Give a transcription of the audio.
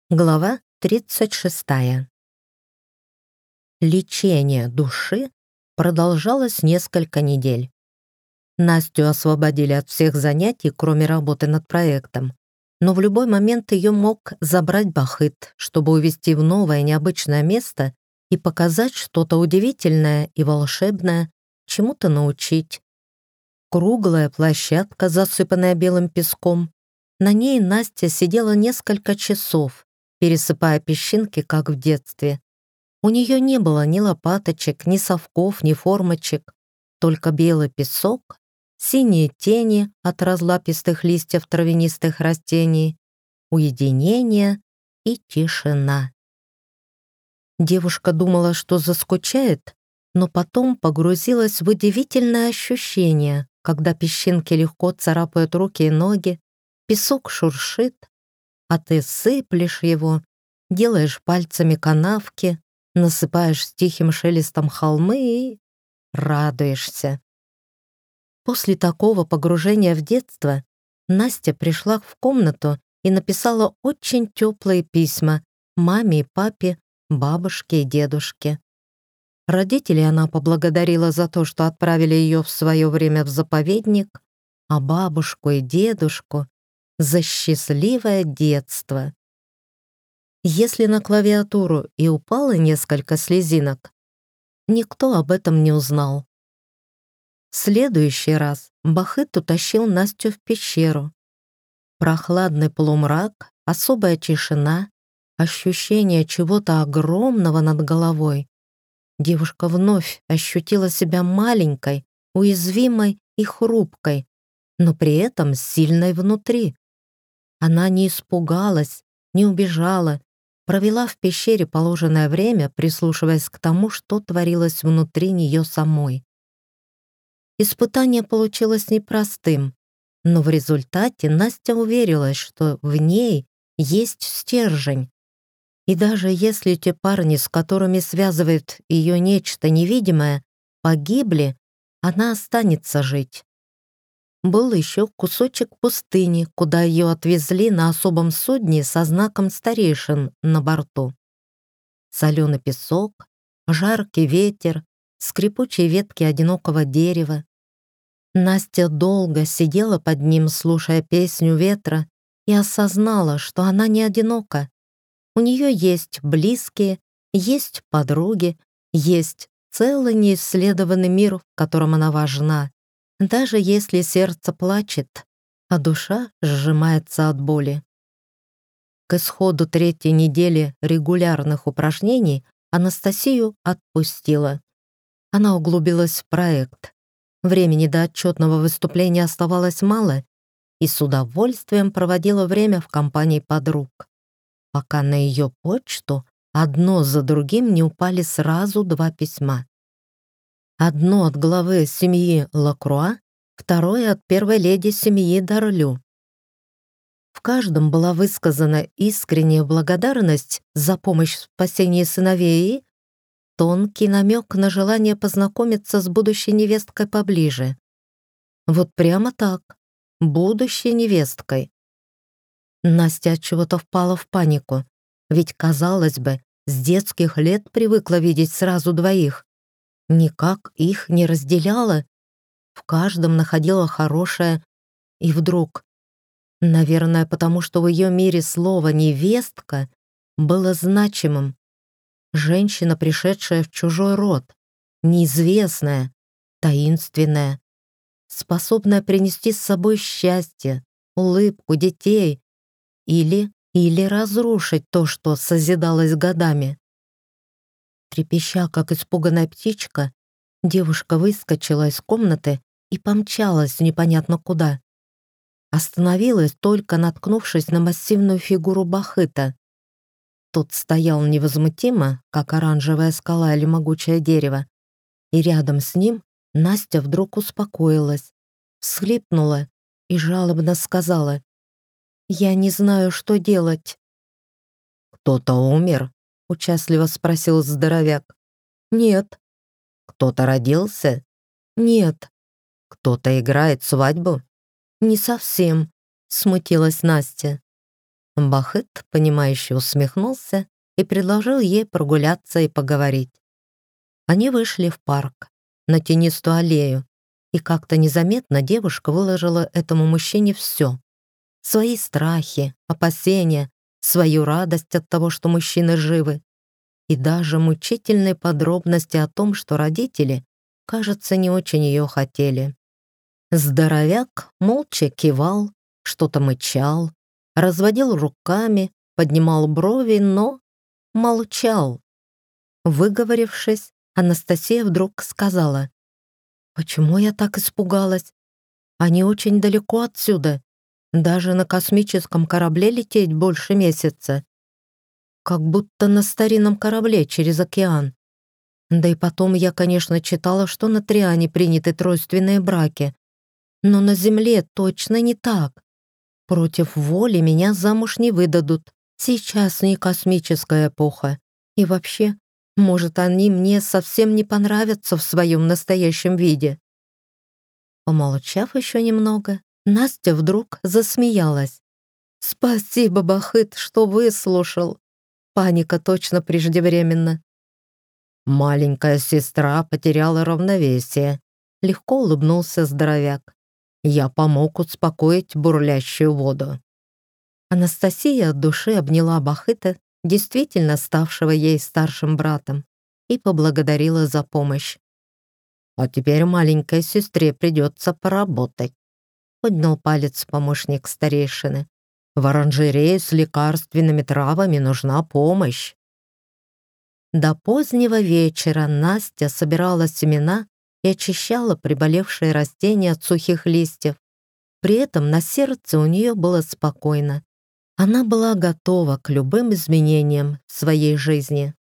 Глава 36. Лечение души продолжалось несколько недель. Настю освободили от всех занятий, кроме работы над проектом. Но в любой момент ее мог забрать Бахыт, чтобы увезти в новое необычное место и показать что-то удивительное и волшебное, чему-то научить. Круглая площадка, засыпанная белым песком. На ней Настя сидела несколько часов, пересыпая песчинки, как в детстве. У нее не было ни лопаточек, ни совков, ни формочек, только белый песок, синие тени от разлапистых листьев травянистых растений, уединение и тишина. Девушка думала, что заскучает, но потом погрузилась в удивительное ощущение, когда песчинки легко царапают руки и ноги, песок шуршит, а ты сыплешь его, делаешь пальцами канавки, насыпаешь с тихим шелестом холмы и радуешься. После такого погружения в детство Настя пришла в комнату и написала очень теплые письма маме и папе, бабушке и дедушке. Родителей она поблагодарила за то, что отправили ее в свое время в заповедник, а бабушку и дедушку за счастливое детство. Если на клавиатуру и упало несколько слезинок, никто об этом не узнал. В следующий раз Бахыт утащил Настю в пещеру. Прохладный полумрак, особая тишина, ощущение чего-то огромного над головой. Девушка вновь ощутила себя маленькой, уязвимой и хрупкой, но при этом сильной внутри. Она не испугалась, не убежала, провела в пещере положенное время, прислушиваясь к тому, что творилось внутри нее самой. Испытание получилось непростым, но в результате Настя уверилась, что в ней есть стержень. И даже если те парни, с которыми связывает ее нечто невидимое, погибли, она останется жить. Был еще кусочек пустыни, куда ее отвезли на особом судне со знаком старейшин на борту. Соленый песок, жаркий ветер, скрипучие ветки одинокого дерева. Настя долго сидела под ним, слушая песню ветра, и осознала, что она не одинока. У нее есть близкие, есть подруги, есть целый неисследованный мир, в котором она важна, даже если сердце плачет, а душа сжимается от боли. К исходу третьей недели регулярных упражнений Анастасию отпустила. Она углубилась в проект. Времени до отчетного выступления оставалось мало, и с удовольствием проводила время в компании подруг, пока на ее почту одно за другим не упали сразу два письма. Одно от главы семьи Лакруа, второе от первой леди семьи Дарлю. В каждом была высказана искренняя благодарность за помощь в спасении сыновей и тонкий намек на желание познакомиться с будущей невесткой поближе. Вот прямо так, будущей невесткой. Настя от чего-то впала в панику, ведь, казалось бы, с детских лет привыкла видеть сразу двоих. Никак их не разделяла, в каждом находила хорошее, и вдруг, наверное, потому что в ее мире слово «невестка» было значимым. Женщина, пришедшая в чужой род, неизвестная, таинственная, способная принести с собой счастье, улыбку, детей или разрушить то, что созидалось годами. Трепеща, как испуганная птичка, девушка выскочила из комнаты и помчалась непонятно куда. Остановилась, только наткнувшись на массивную фигуру Бахыта. Тот стоял невозмутимо, как оранжевая скала или могучее дерево, и рядом с ним Настя вдруг успокоилась, всхлипнула и жалобно сказала: «Я не знаю, что делать». «Кто-то умер?» — участливо спросил здоровяк. «Нет». «Кто-то родился?» «Нет». «Кто-то играет свадьбу?» «Не совсем», — смутилась Настя. Бахыт, понимающе усмехнулся и предложил ей прогуляться и поговорить. Они вышли в парк, на тенистую аллею, и как-то незаметно девушка выложила этому мужчине все. Свои страхи, опасения, свою радость от того, что мужчины живы, и даже мучительные подробности о том, что родители, кажется, не очень ее хотели. Здоровяк молча кивал, что-то мычал, разводил руками, поднимал брови, но молчал. Выговорившись, Анастасия вдруг сказала: «Почему я так испугалась? Они очень далеко отсюда. Даже на космическом корабле лететь больше месяца. Как будто на старинном корабле через океан. Да и потом я, конечно, читала, что на Триане приняты тройственные браки. Но на Земле точно не так. Против воли меня замуж не выдадут. Сейчас не космическая эпоха. И вообще, может, они мне совсем не понравятся в своем настоящем виде». Помолчав еще немного, Настя вдруг засмеялась. «Спасибо, Бахыт, что выслушал. Паника точно преждевременна». «Маленькая сестра потеряла равновесие», — легко улыбнулся здоровяк. «Я помог успокоить бурлящую воду». Анастасия от души обняла Бахыта, действительно ставшего ей старшим братом, и поблагодарила за помощь. «А теперь маленькой сестре придется поработать», — поднял палец помощник старейшины. «В оранжерее с лекарственными травами нужна помощь». До позднего вечера Настя собирала семена и очищала приболевшие растения от сухих листьев. При этом на сердце у нее было спокойно. Она была готова к любым изменениям в своей жизни.